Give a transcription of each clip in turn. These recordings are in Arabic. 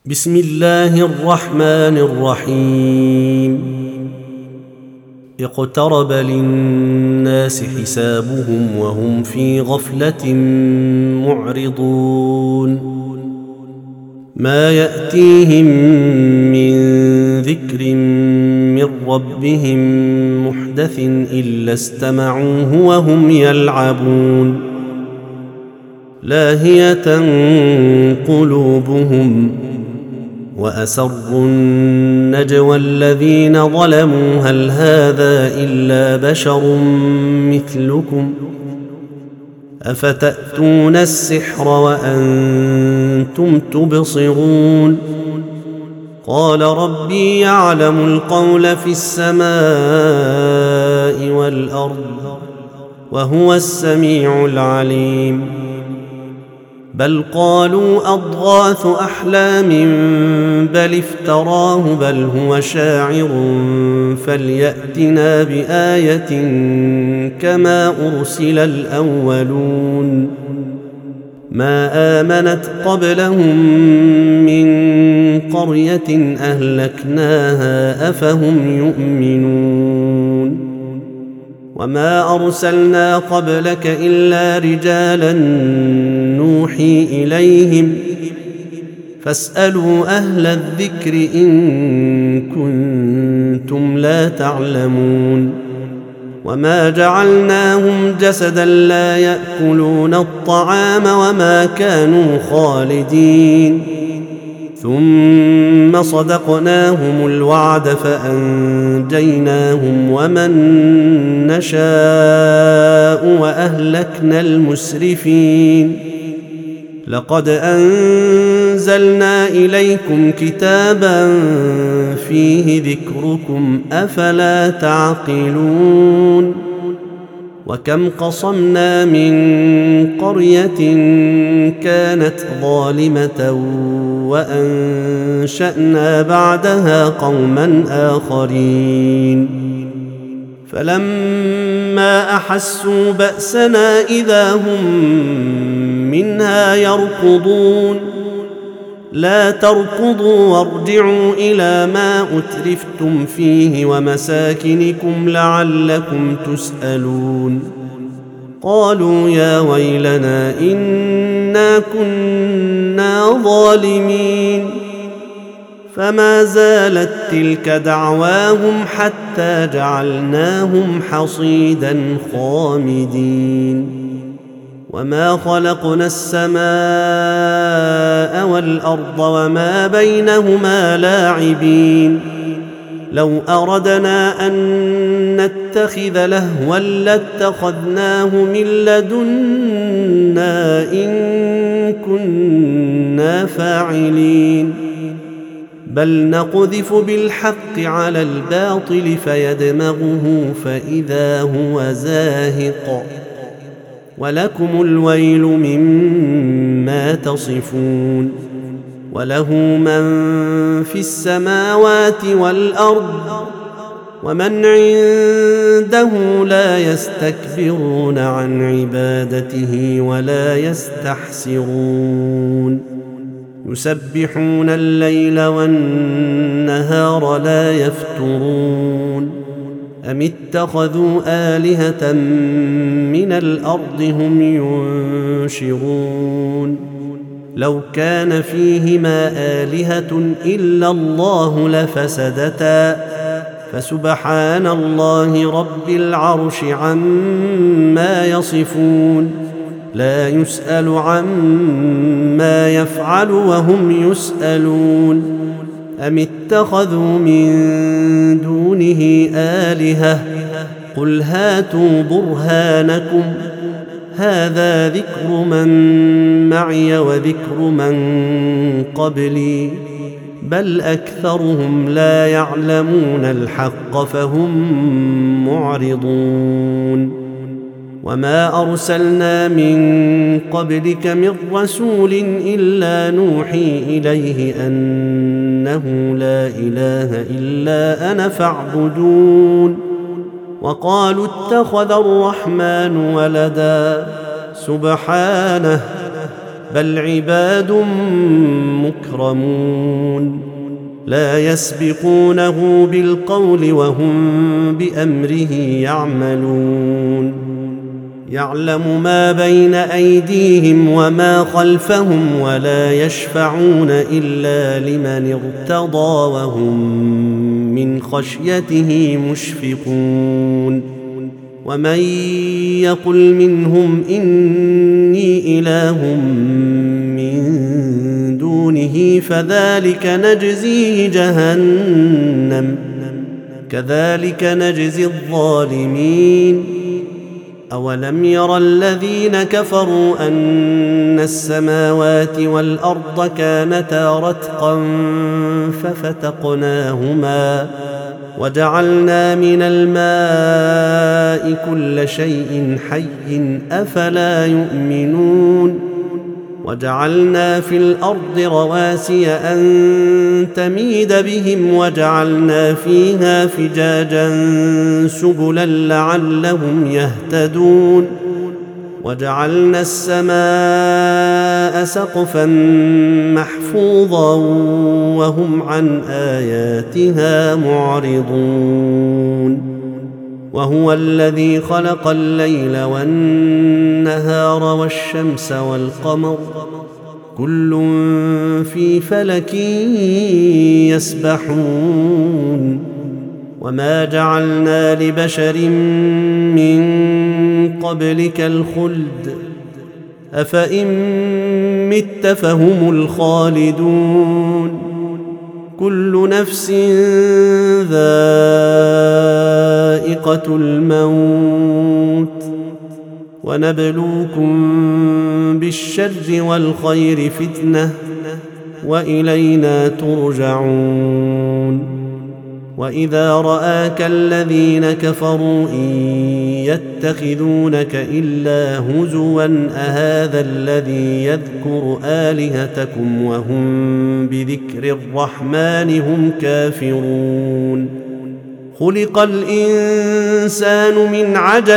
بسم الله الرحمن الرحيم. اقترب للناس حسابهم وهم في غفلة معرضون. ما يأتيهم من ذكر من ربهم محدث إلا استمعوه وهم يلعبون. لاهية قلوبهم وأسروا النجوى الذين ظلموا هل هذا إلا بشر مثلكم أفتأتون السحر وأنتم تبصرون. قال ربي يعلم القول في السماء والأرض وهو السميع العليم. بل قالوا أضغاث أحلام بل افتراه بل هو شاعر فليأتنا بآية كما أرسل الأولون. ما آمنت قبلهم من قرية أهلكناها أفهم يؤمنون. وما أرسلنا قبلك إلا رجالا نوحي إليهم فاسألوا أهل الذكر إن كنتم لا تعلمون. وما جعلناهم جسدا لا يأكلون الطعام وما كانوا خالدين ثم صدقناهم الوعد فأنجيناهم ومن نشاء وأهلكنا المسرفين. لقد أنزلنا إليكم كتابا فيه ذكركم أفلا تعقلون. وكم قصمنا من قرية كانت ظالمة وأنشأنا بعدها قوما آخرين فلما أحسوا بأسنا إذا هم منها يركضون. لا تركضوا وارجعوا إلى ما أترفتم فيه ومساكنكم لعلكم تسألون. قالوا يا ويلنا إنا كنا ظالمين. فما زالت تلك دعواهم حتى جعلناهم حصيدا خامدين. وما خلقنا السماء والأرض وما بينهما لاعبين. لو أردنا أن نتخذ لهوا لاتخذناه من لدنا إن كنا فاعلين. بل نقذف بالحق على الباطل فيدمغه فإذا هو زاهق. ولكم الويل مما تصفون. وله من في السماوات والأرض ومن عنده لا يستكبرون عن عبادته ولا يستحسرون. يسبحون الليل والنهار لا يفترون. أم اتخذوا آلهة من الأرض هم ينشرون. لو كان فيهما آلهة إلا الله لفسدتا فسبحان الله رب العرش عما يصفون. لا يسأل عما يفعل وهم يسألون. أم اتخذوا من دونه آلهة قل هاتوا برهانكم هذا ذكر من معي وذكر من قبلي بل أكثرهم لا يعلمون الحق فهم معرضون. وما أرسلنا من قبلك من رسول إلا نوحي إليه أنه لا إله إلا أنا فاعبدون. وقالوا اتخذ الرحمن ولدا سبحانه بل عباد مكرمون لا يسبقونه بالقول وهم بأمره يعملون يعلم ما بين أيديهم وما خلفهم ولا يشفعون إلا لمن ارتضى وهم من خشيته مشفقون ومن يقل منهم إني إله من دونه فذلك نجزيه جهنم كذلك نجزي الظالمين أولم ير الذين كفروا أن السماوات والأرض كانتا رتقا ففتقناهما وجعلنا من الماء كل شيء حي أفلا يؤمنون وجعلنا في الأرض رواسي أن تميد بهم وجعلنا فيها فجاجا سبلا لعلهم يهتدون وجعلنا السماء سقفا محفوظا وهم عن آياتها معرضون وهو الذي خلق الليل والنهار والشمس والقمر كل في فلك يسبحون وما جعلنا لبشر من قبلك الخلد أفإن مت فهم الخالدون كل نفس ذائقة الموت ونبلوكم بالشر والخير فتنة وإلينا ترجعون وإذا رآك الذين كفروا إن يتخذونك إلا هزوا أهذا الذي يذكر آلهتكم وهم بذكر الرحمن هم كافرون خلق الإنسان من عجل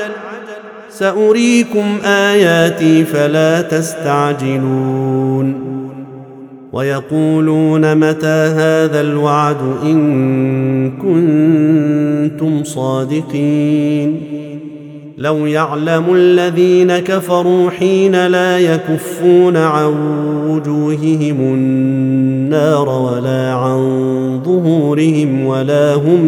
سأريكم آياتي فلا تستعجلون ويقولون متى هذا الوعد إن كنتم صادقين لو يعلم الذين كفروا حين لا يكفون عن وجوههم النار ولا عن ظهورهم ولا هم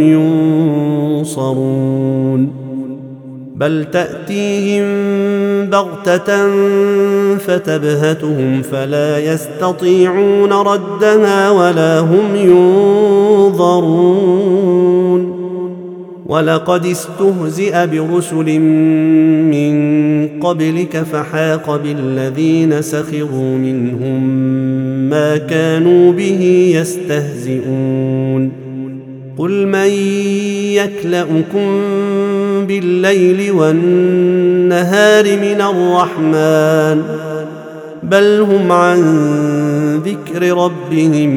ينصرون بل تأتيهم بغتة فتبهتهم فلا يستطيعون ردها ولا هم ينظرون ولقد استهزئ برسل من قبلك فحاق بالذين سخروا منهم ما كانوا به يستهزئون قل من يكلؤكم بالليل والنهار من الرحمن بل هم عن ذكر ربهم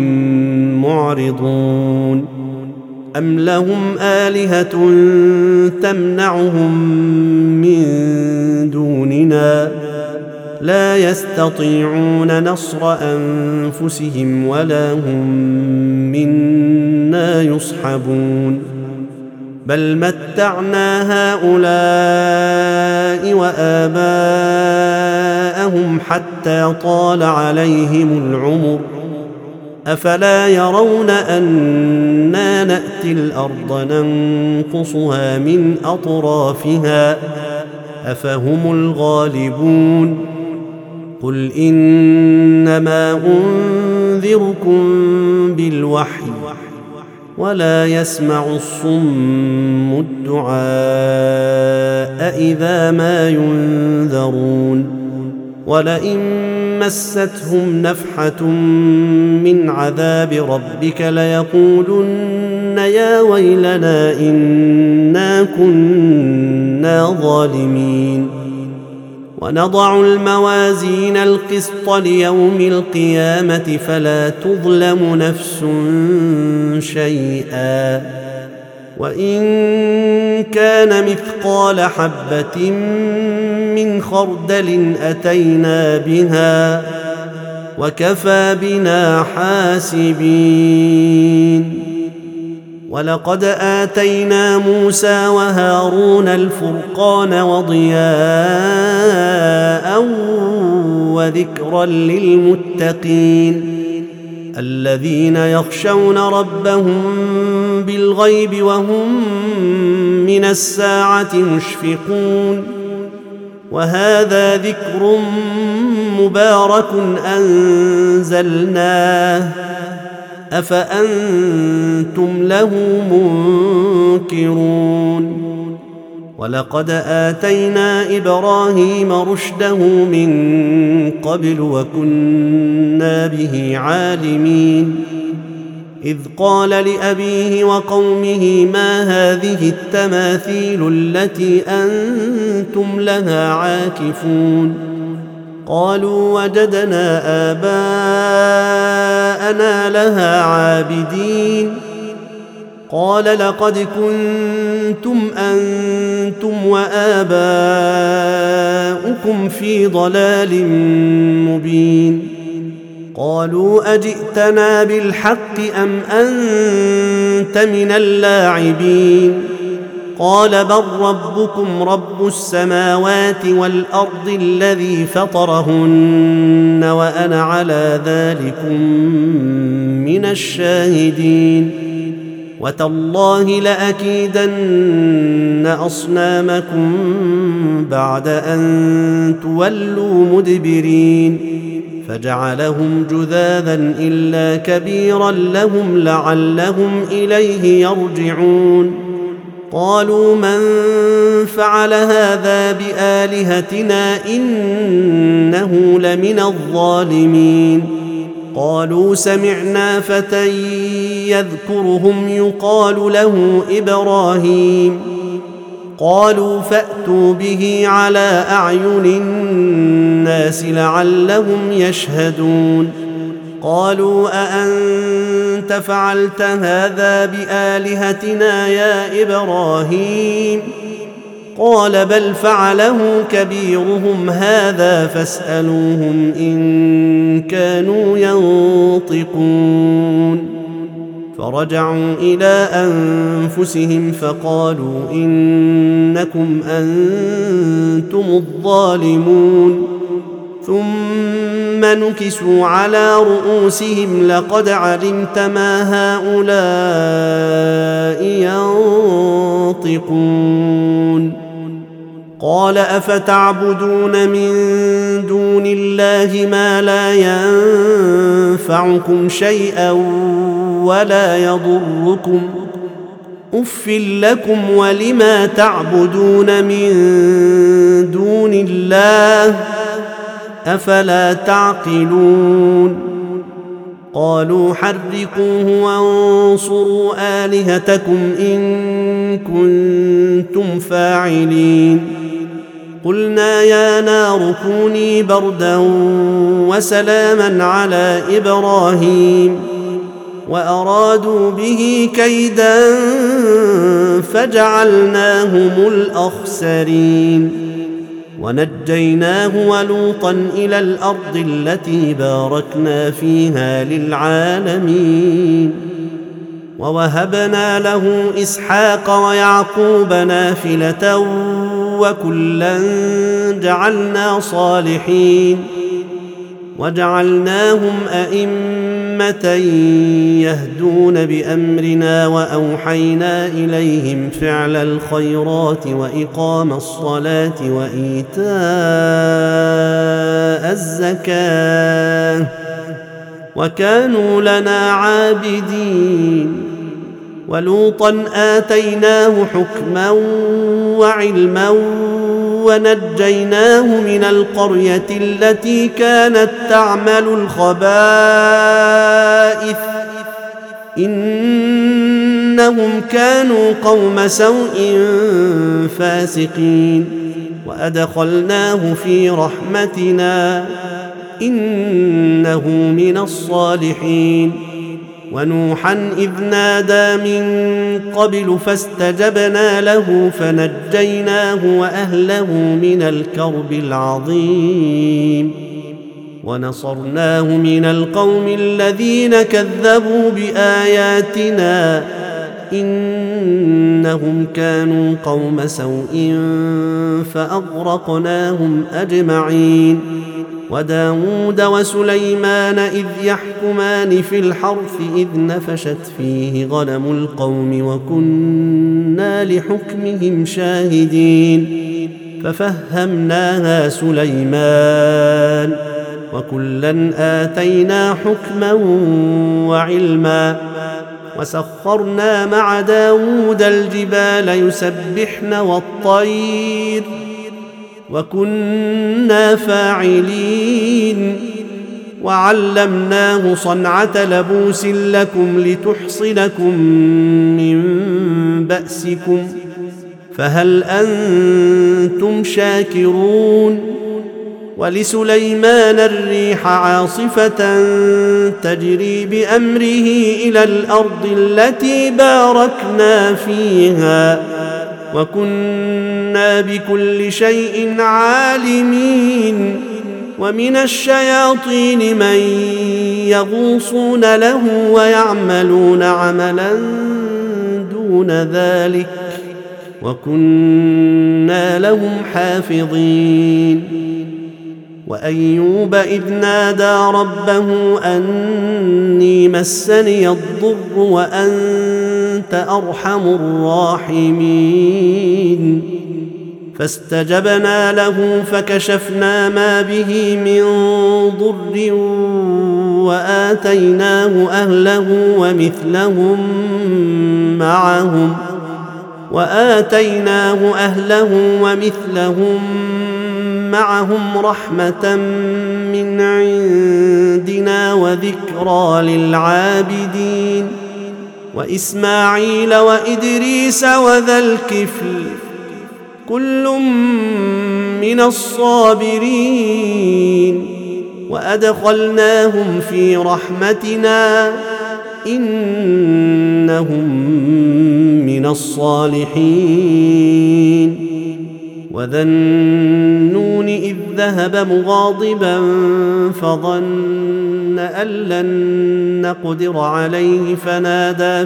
معرضون أم لهم آلهة تمنعهم من دوننا لا يستطيعون نصر أنفسهم ولا هم منا يصحبون بل متعنا هؤلاء وآباءهم حتى طال عليهم العمر أفلا يرون أنا نأتي الأرض ننقصها من أطرافها أفهم الغالبون قل إنما أنذركم بالوحي ولا يسمع الصم الدعاء إذا ما ينذرون ولئن مستهم نفحة من عذاب ربك ليقولن يا ويلنا إنا كنا ظالمين ونضع الموازين القسط ليوم القيامة فلا تظلم نفس شيئا وإن كان مثقال حبة من خردل أتينا بها وكفى بنا حاسبين. ولقد آتينا موسى وهارون الفرقان وضياء وذكرا للمتقين الذين يخشون ربهم بالغيب وهم من الساعة مشفقون. وهذا ذكر مبارك أنزلناه أفأنتم له منكرون. ولقد آتينا إبراهيم رشده من قبل وكنا به عالمين. إذ قال لأبيه وقومه ما هذه التماثيل التي أنتم لها عاكفون؟ قالوا وجدنا آباءنا لها عابدين. قال لقد كنتم أنتم وآباؤكم في ضلال مبين. قالوا أجئتنا بالحق أم أنت من اللاعبين؟ قال بل ربكم رب السماوات والأرض الذي فطرهن وأنا على ذلكم من الشاهدين. وتالله لأكيدن أصنامكم بعد أن تولوا مدبرين. فجعلهم جذاذا إلا كبيرا لهم لعلهم إليه يرجعون. قالوا من فعل هذا بآلهتنا إنه لمن الظالمين. قالوا سمعنا فتى يذكرهم يقال له إبراهيم. قالوا فأتوا به على أعين الناس لعلهم يشهدون. قالوا أأنت فعلت هذا بآلهتنا يا إبراهيم؟ قال بل فعله كبيرهم هذا فاسألوهم إن كانوا ينطقون. فرجعوا إلى أنفسهم فقالوا إنكم أنتم الظالمون. ثم نكسوا على رؤوسهم لقد علمت ما هؤلاء ينطقون. قال أفتعبدون من دون الله ما لا ينفعكم شيئا ولا يضركم أف لكم ولما تعبدون من دون الله أفلا تعقلون. قالوا حرقوه وانصروا آلهتكم إن كنتم فاعلين. قلنا يا نار كوني بردا وسلاما على إبراهيم وأرادوا به كيدا فجعلناهم الأخسرين. ونجيناه ولوطا إلى الأرض التي باركنا فيها للعالمين. ووهبنا له إسحاق ويعقوب نافلة وكلا جعلنا صالحين. وجعلناهم أئمة يهدون بأمرنا وأوحينا إليهم فعل الخيرات وإقام الصلاة وإيتاء الزكاة وكانوا لنا عابدين. ولوطا آتيناه حكما وعلما ونجيناه من القرية التي كانت تعمل الخبائث إنهم كانوا قوم سوء فاسقين. وأدخلناه في رحمتنا إنه من الصالحين. ونوحا إذ نادى من قبل فاستجبنا له فنجيناه وأهله من الكرب العظيم ونصرناه من القوم الذين كذبوا بآياتنا إنهم كانوا قوم سوء فأغرقناهم أجمعين وداود وسليمان إذ يحكمان في الحرث إذ نفشت فيه غنم القوم وكنا لحكمهم شاهدين ففهمناها سليمان وكلا آتينا حكما وعلما وسخرنا مع داود الجبال يسبحن والطير وكنا فاعلين وعلمناه صنعة لبوس لكم لتحصنكم من بأسكم فهل أنتم شاكرون ولسليمان الريح عاصفة تجري بأمره إلى الأرض التي باركنا فيها وكنا بكل شيء عالمين ومن الشياطين من يغوصون له ويعملون عملا دون ذلك وكنا لهم حافظين وأيوب إذ نادى ربه أني مسني الضر وأنت أرحم الراحمين فاستجبنا له فكشفنا ما به من ضر وآتيناه أهله ومثلهم معهم رحمة من عندنا وذكرى للعابدين وإسماعيل وإدريس وذا الكفل كل من الصابرين وأدخلناهم في رحمتنا إنهم من الصالحين وذا النون إذ ذهب مغاضبا فظن أن لن نقدر عليه فنادى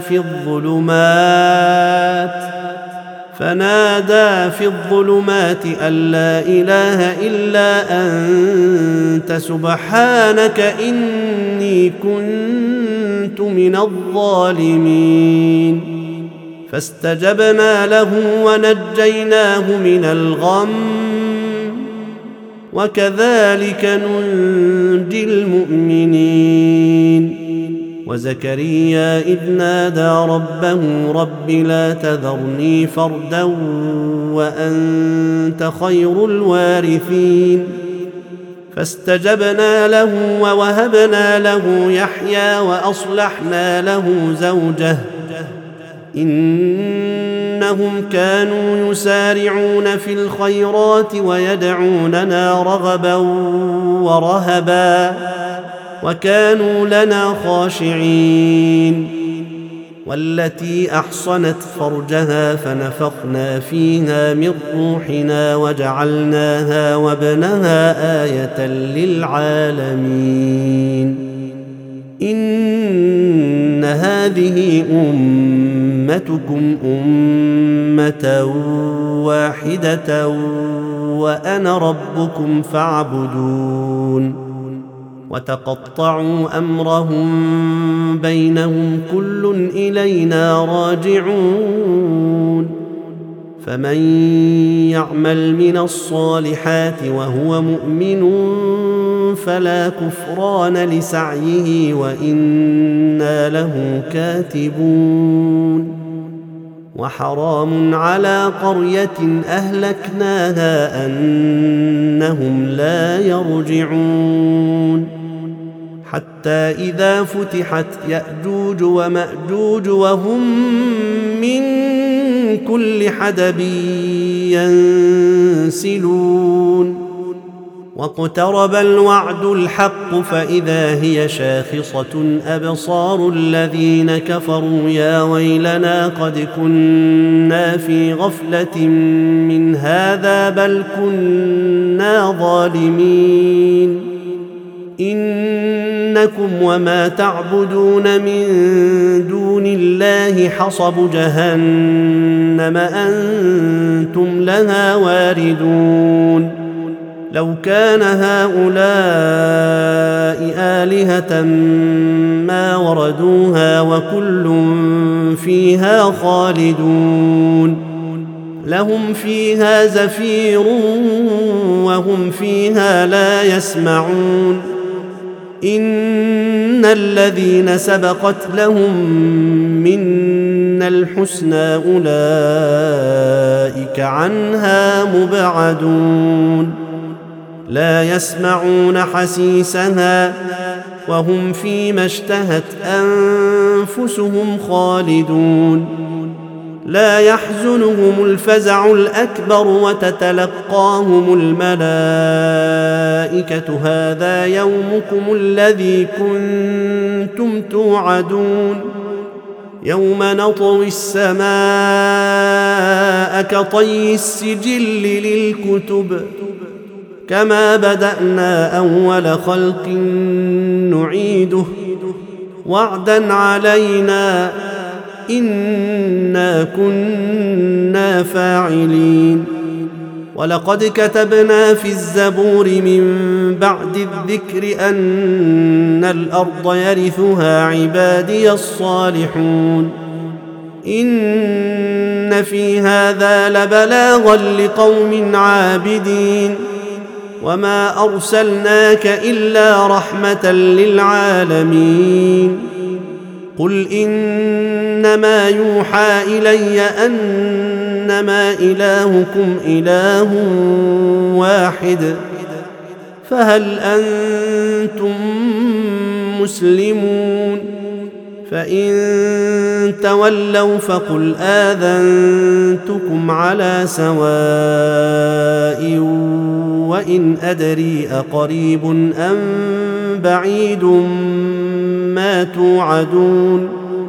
في الظلمات أن لا إله إلا أنت سبحانك إني كنت من الظالمين فاستجبنا له ونجيناه من الغم وكذلك ننجي المؤمنين وزكريا إذ نادى ربه رب لا تذرني فردا وأنت خير الوارثين فاستجبنا له ووهبنا له يحيى وأصلحنا له زوجه إنهم كانوا يسارعون في الخيرات ويدعوننا رغبا ورهبا وكانوا لنا خاشعين والتي أحصنت فرجها فنفخنا فيها من روحنا وجعلناها وابنها آية للعالمين إن هذه أمتكم أمة واحدة وأنا ربكم فاعبدون وتقطعوا أمرهم بينهم كل إلينا راجعون فمن يعمل من الصالحات وهو مؤمن فلا كفران لسعيه وإنا له كاتبون وحرام على قرية أهلكناها أنهم لا يرجعون حتى إذا فتحت يأجوج ومأجوج وهم من كل حدب ينسلون واقترب الوعد الحق فإذا هي شاخصة أبصار الذين كفروا يا ويلنا قد كنا في غفلة من هذا بل كنا ظالمين إنكم وما تعبدون من دون الله حصب جهنم أنتم لها واردون لو كان هؤلاء آلهة ما وردوها وكل فيها خالدون لهم فيها زفير وهم فيها لا يسمعون إن الذين سبقت لهم منا الحسنى أولئك عنها مبعدون لا يسمعون حسيسها وهم فيما اشتهت أنفسهم خالدون لا يحزنهم الفزع الأكبر وتتلقاهم الملائكة هذا يومكم الذي كنتم توعدون يوم نطوي السماء كطي السجل للكتب كما بدأنا أول خلق نعيده وعدا علينا إنا كنا فاعلين ولقد كتبنا في الزبور من بعد الذكر أن الأرض يرثها عبادي الصالحون إن في هذا لبلاغا لقوم عابدين وما أرسلناك إلا رحمة للعالمين قل إنما يوحى إلي أنما إلهكم إله واحد فهل أنتم مسلمون فإن تولوا فقل آذنتكم على سواء وإن أدري أقريب أم بعيد ما توعدون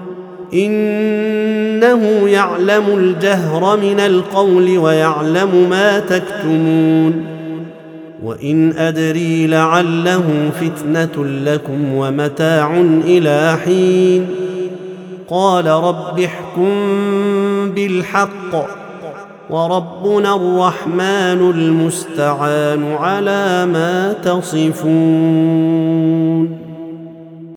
إنه يعلم الجهر من القول ويعلم ما تكتمون وإن أدري لعله فتنة لكم ومتاع إلى حين قال رب احكم بالحق وربنا الرحمن المستعان على ما تصفون